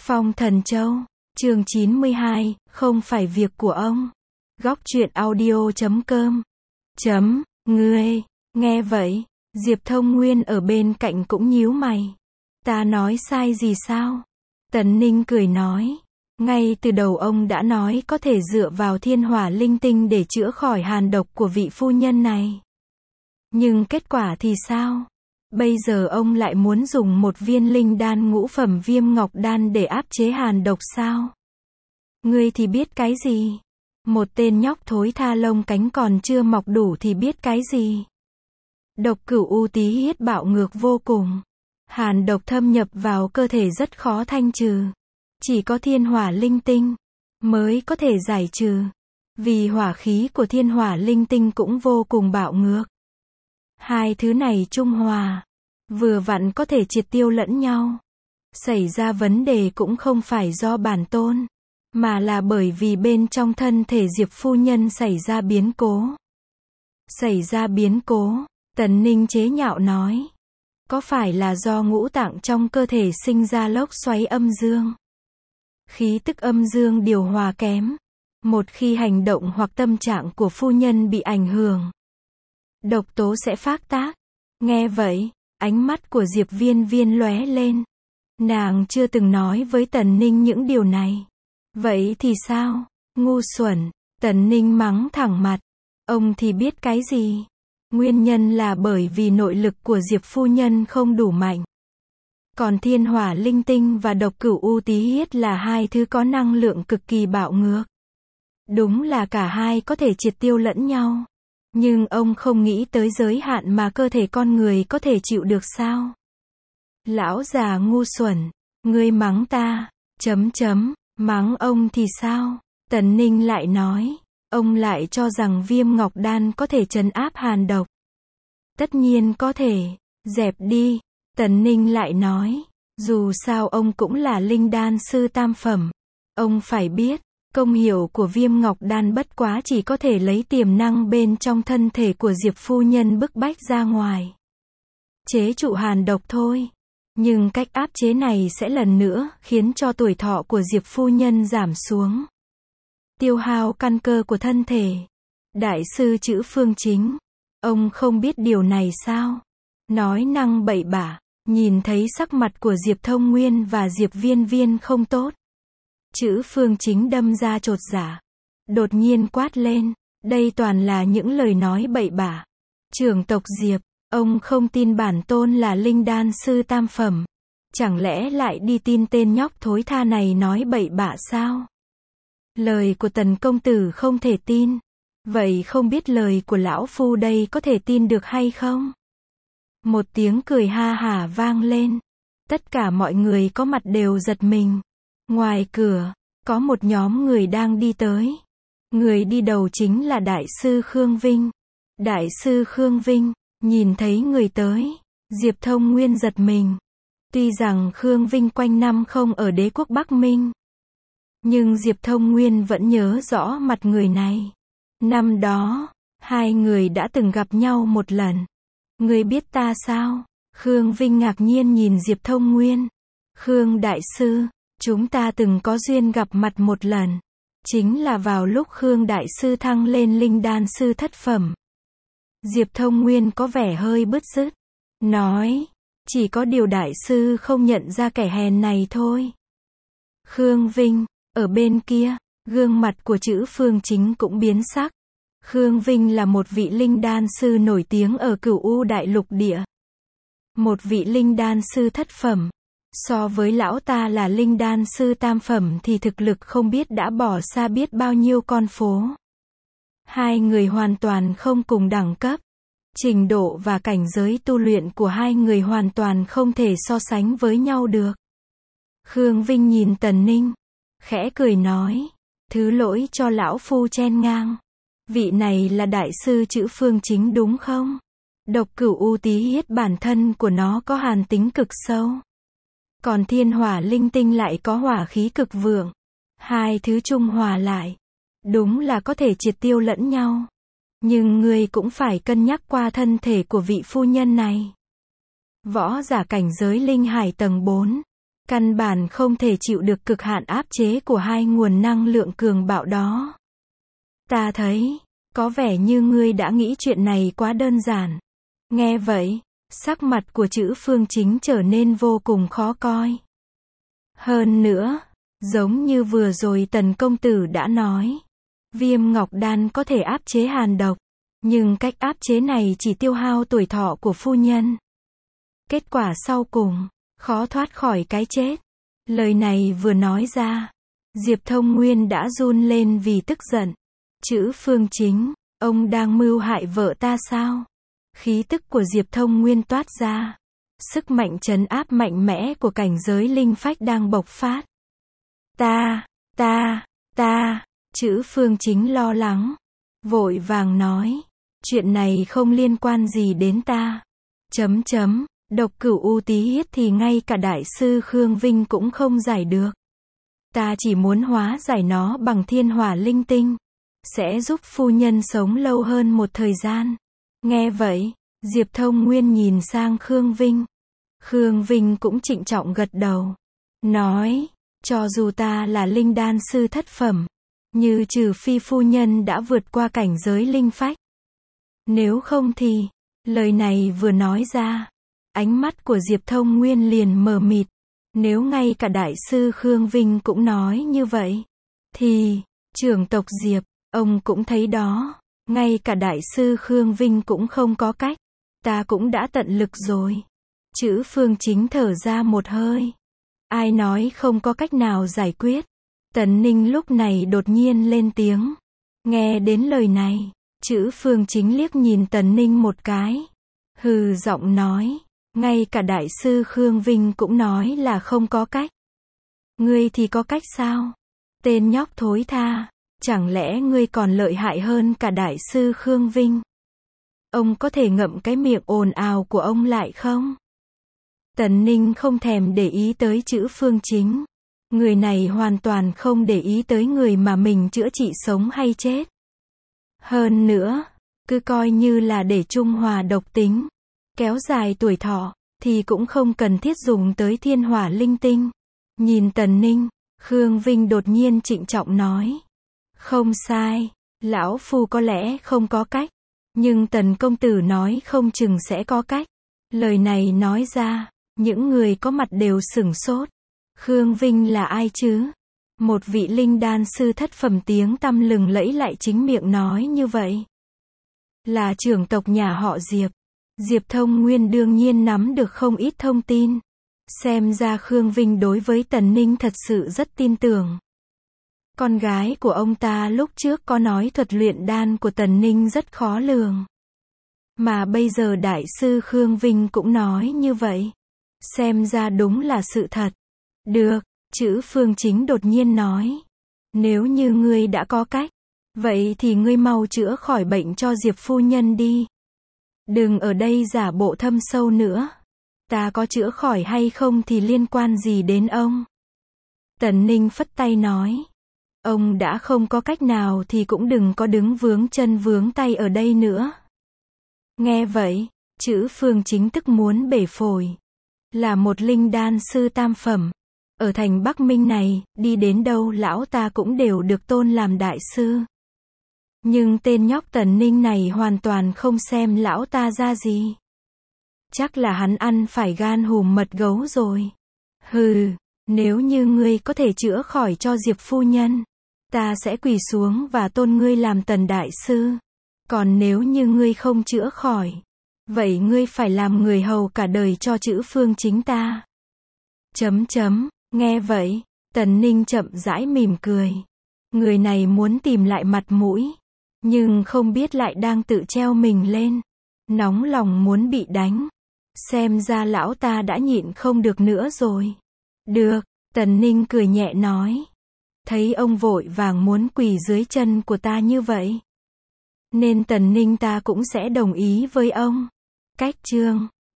Phong Thần Châu, chương 92, không phải việc của ông. Góc truyện audio.com. Ngươi, nghe vậy, Diệp Thông Nguyên ở bên cạnh cũng nhíu mày. Ta nói sai gì sao? Tần Ninh cười nói. Ngay từ đầu ông đã nói có thể dựa vào thiên hỏa linh tinh để chữa khỏi hàn độc của vị phu nhân này. Nhưng kết quả thì sao? Bây giờ ông lại muốn dùng một viên linh đan ngũ phẩm viêm ngọc đan để áp chế hàn độc sao? Ngươi thì biết cái gì? Một tên nhóc thối tha lông cánh còn chưa mọc đủ thì biết cái gì? Độc cửu u tí hiết bạo ngược vô cùng. Hàn độc thâm nhập vào cơ thể rất khó thanh trừ. Chỉ có thiên hỏa linh tinh mới có thể giải trừ. Vì hỏa khí của thiên hỏa linh tinh cũng vô cùng bạo ngược. Hai thứ này trung hòa, vừa vặn có thể triệt tiêu lẫn nhau. Xảy ra vấn đề cũng không phải do bản tôn, mà là bởi vì bên trong thân thể Diệp phu nhân xảy ra biến cố. Xảy ra biến cố, Tần Ninh chế nhạo nói. Có phải là do ngũ tạng trong cơ thể sinh ra lốc xoáy âm dương? Khí tức âm dương điều hòa kém. Một khi hành động hoặc tâm trạng của phu nhân bị ảnh hưởng, độc tố sẽ phát tác. Nghe vậy, ánh mắt của Diệp Viên Viên lóe lên. Nàng chưa từng nói với Tần Ninh những điều này. Vậy thì sao? Ngu xuẩn. Tần Ninh mắng thẳng mặt. Ông thì biết cái gì? Nguyên nhân là bởi vì nội lực của Diệp phu nhân không đủ mạnh. Còn thiên hỏa linh tinh và độc cửu u tí hiết là hai thứ có năng lượng cực kỳ bạo ngược. Đúng là cả hai có thể triệt tiêu lẫn nhau. Nhưng ông không nghĩ tới giới hạn mà cơ thể con người có thể chịu được sao? Lão già ngu xuẩn, ngươi mắng ta, mắng ông thì sao? Tần Ninh lại nói, ông lại cho rằng viêm ngọc đan có thể trấn áp hàn độc. Tất nhiên có thể, dẹp đi. Tần Ninh lại nói, dù sao ông cũng là linh đan sư tam phẩm. Ông phải biết, công hiệu của viêm ngọc đan bất quá chỉ có thể lấy tiềm năng bên trong thân thể của Diệp phu nhân bức bách ra ngoài. Chế trụ hàn độc thôi. Nhưng cách áp chế này sẽ lần nữa khiến cho tuổi thọ của Diệp phu nhân giảm xuống. Tiêu hao căn cơ của thân thể. Đại sư Chữ Phương Chính, ông không biết điều này sao? Nói năng bậy bạ. Nhìn thấy sắc mặt của Diệp Thông Nguyên và Diệp Viên Viên không tốt, Chữ Phương Chính đâm ra chột dạ. Đột nhiên quát lên, đây toàn là những lời nói bậy bạ. Trưởng tộc Diệp, ông không tin bản tôn là linh đan sư tam phẩm. Chẳng lẽ lại đi tin tên nhóc thối tha này nói bậy bạ sao? Lời của Tần công tử không thể tin. Vậy không biết lời của lão phu đây có thể tin được hay không? Một tiếng cười ha hả vang lên. Tất cả mọi người có mặt đều giật mình. Ngoài cửa, có một nhóm người đang đi tới. Người đi đầu chính là Đại sư Khương Vinh. Đại sư Khương Vinh, nhìn thấy người tới, Diệp Thông Nguyên giật mình. Tuy rằng Khương Vinh quanh năm không ở đế quốc Bắc Minh, nhưng Diệp Thông Nguyên vẫn nhớ rõ mặt người này. Năm đó, hai người đã từng gặp nhau một lần. Ngươi biết ta sao? Khương Vinh ngạc nhiên nhìn Diệp Thông Nguyên. Khương Đại sư, chúng ta từng có duyên gặp mặt một lần. Chính là vào lúc Khương Đại sư thăng lên linh đan sư thất phẩm. Diệp Thông Nguyên có vẻ hơi bứt rứt. Nói, chỉ có điều Đại sư không nhận ra kẻ hèn này thôi. Khương Vinh, ở bên kia, gương mặt của Chữ Phương Chính cũng biến sắc. Khương Vinh là một vị linh đan sư nổi tiếng ở Cửu U Đại Lục địa. Một vị linh đan sư thất phẩm. So với lão ta là linh đan sư tam phẩm thì thực lực không biết đã bỏ xa biết bao nhiêu con phố. Hai người hoàn toàn không cùng đẳng cấp. Trình độ và cảnh giới tu luyện của hai người hoàn toàn không thể so sánh với nhau được. Khương Vinh nhìn Tần Ninh, khẽ cười nói, thứ lỗi cho lão phu chen ngang. Vị này là Đại sư Chữ Phương Chính đúng không? Độc cửu u tí hiết bản thân của nó có hàn tính cực sâu. Còn thiên hỏa linh tinh lại có hỏa khí cực vượng. Hai thứ trung hòa lại, đúng là có thể triệt tiêu lẫn nhau. Nhưng ngươi cũng phải cân nhắc qua thân thể của vị phu nhân này. Võ giả cảnh giới linh hải tầng 4. Căn bản không thể chịu được cực hạn áp chế của hai nguồn năng lượng cường bạo đó. Ta thấy, có vẻ như ngươi đã nghĩ chuyện này quá đơn giản. Nghe vậy, sắc mặt của Trữ Phương Chính trở nên vô cùng khó coi. Hơn nữa, giống như vừa rồi Tần công tử đã nói, Viêm Ngọc Đan có thể áp chế hàn độc, nhưng cách áp chế này chỉ tiêu hao tuổi thọ của phu nhân. Kết quả sau cùng, khó thoát khỏi cái chết. Lời này vừa nói ra, Diệp Thông Nguyên đã run lên vì tức giận. Trữ Phương Chính, ông đang mưu hại vợ ta sao? Khí tức của Diệp Thông Nguyên toát ra. Sức mạnh trấn áp mạnh mẽ của cảnh giới linh phách đang bộc phát. Trữ Phương Chính lo lắng. Vội vàng nói. Chuyện này không liên quan gì đến ta. Độc cửu u tí hiết thì ngay cả đại sư Khương Vinh cũng không giải được. Ta chỉ muốn hóa giải nó bằng thiên hỏa linh tinh. Sẽ giúp phu nhân sống lâu hơn một thời gian. Nghe vậy, Diệp Thông Nguyên nhìn sang Khương Vinh. Khương Vinh cũng trịnh trọng gật đầu. Nói, cho dù ta là linh đan sư thất phẩm, như trừ phi phu nhân đã vượt qua cảnh giới linh phách. Nếu không thì, lời này vừa nói ra, ánh mắt của Diệp Thông Nguyên liền mờ mịt. Nếu ngay cả đại sư Khương Vinh cũng nói như vậy, thì, trưởng tộc Diệp, ông cũng thấy đó, ngay cả đại sư Khương Vinh cũng không có cách. Ta cũng đã tận lực rồi. Trữ Phương Chính thở ra một hơi. Ai nói không có cách nào giải quyết? Tần Ninh lúc này đột nhiên lên tiếng. Nghe đến lời này, Trữ Phương Chính liếc nhìn Tần Ninh một cái. Hừ giọng nói. Ngay cả đại sư Khương Vinh cũng nói là không có cách. Ngươi thì có cách sao? Tên nhóc thối tha. Chẳng lẽ ngươi còn lợi hại hơn cả đại sư Khương Vinh? Ông có thể ngậm cái miệng ồn ào của ông lại không? Tần Ninh không thèm để ý tới Trữ Phương Chính. Người này hoàn toàn không để ý tới người mà mình chữa trị sống hay chết. Hơn nữa, cứ coi như là để trung hòa độc tính, kéo dài tuổi thọ, thì cũng không cần thiết dùng tới thiên hỏa linh tinh. Nhìn Tần Ninh, Khương Vinh đột nhiên trịnh trọng nói. Không sai, lão phu có lẽ không có cách. Nhưng Tần công tử nói không chừng sẽ có cách. Lời này nói ra, những người có mặt đều sửng sốt. Khương Vinh là ai chứ? Một vị linh đan sư thất phẩm tiếng tăm lừng lẫy lại chính miệng nói như vậy. Là trưởng tộc nhà họ Diệp. Diệp Thông Nguyên đương nhiên nắm được không ít thông tin. Xem ra Khương Vinh đối với Tần Ninh thật sự rất tin tưởng. Con gái của ông ta lúc trước có nói thuật luyện đan của Tần Ninh rất khó lường. Mà bây giờ đại sư Khương Vinh cũng nói như vậy. Xem ra đúng là sự thật. Được, Trữ Phương Chính đột nhiên nói. Nếu như ngươi đã có cách, vậy thì ngươi mau chữa khỏi bệnh cho Diệp phu nhân đi. Đừng ở đây giả bộ thâm sâu nữa. Ta có chữa khỏi hay không thì liên quan gì đến ông? Tần Ninh phất tay nói. Ông đã không có cách nào thì cũng đừng có đứng vướng chân vướng tay ở đây nữa. Nghe vậy, Trữ Phương Chính tức muốn bể phổi. Là một linh đan sư tam phẩm. Ở thành Bắc Minh này, đi đến đâu lão ta cũng đều được tôn làm đại sư. Nhưng tên nhóc Tần Ninh này hoàn toàn không xem lão ta ra gì. Chắc là hắn ăn phải gan hùm mật gấu rồi. Hừ, nếu như ngươi có thể chữa khỏi cho Diệp phu nhân, ta sẽ quỳ xuống và tôn ngươi làm Tần đại sư. Còn nếu như ngươi không chữa khỏi, vậy ngươi phải làm người hầu cả đời cho Trữ Phương Chính ta. Nghe vậy, Tần Ninh chậm rãi mỉm cười. Người này muốn tìm lại mặt mũi, nhưng không biết lại đang tự treo mình lên. Nóng lòng muốn bị đánh. Xem ra lão ta đã nhịn không được nữa rồi. Được, Tần Ninh cười nhẹ nói. Thấy ông vội vàng muốn quỳ dưới chân của ta như vậy, nên Tần Ninh ta cũng sẽ đồng ý với ông. Cách chương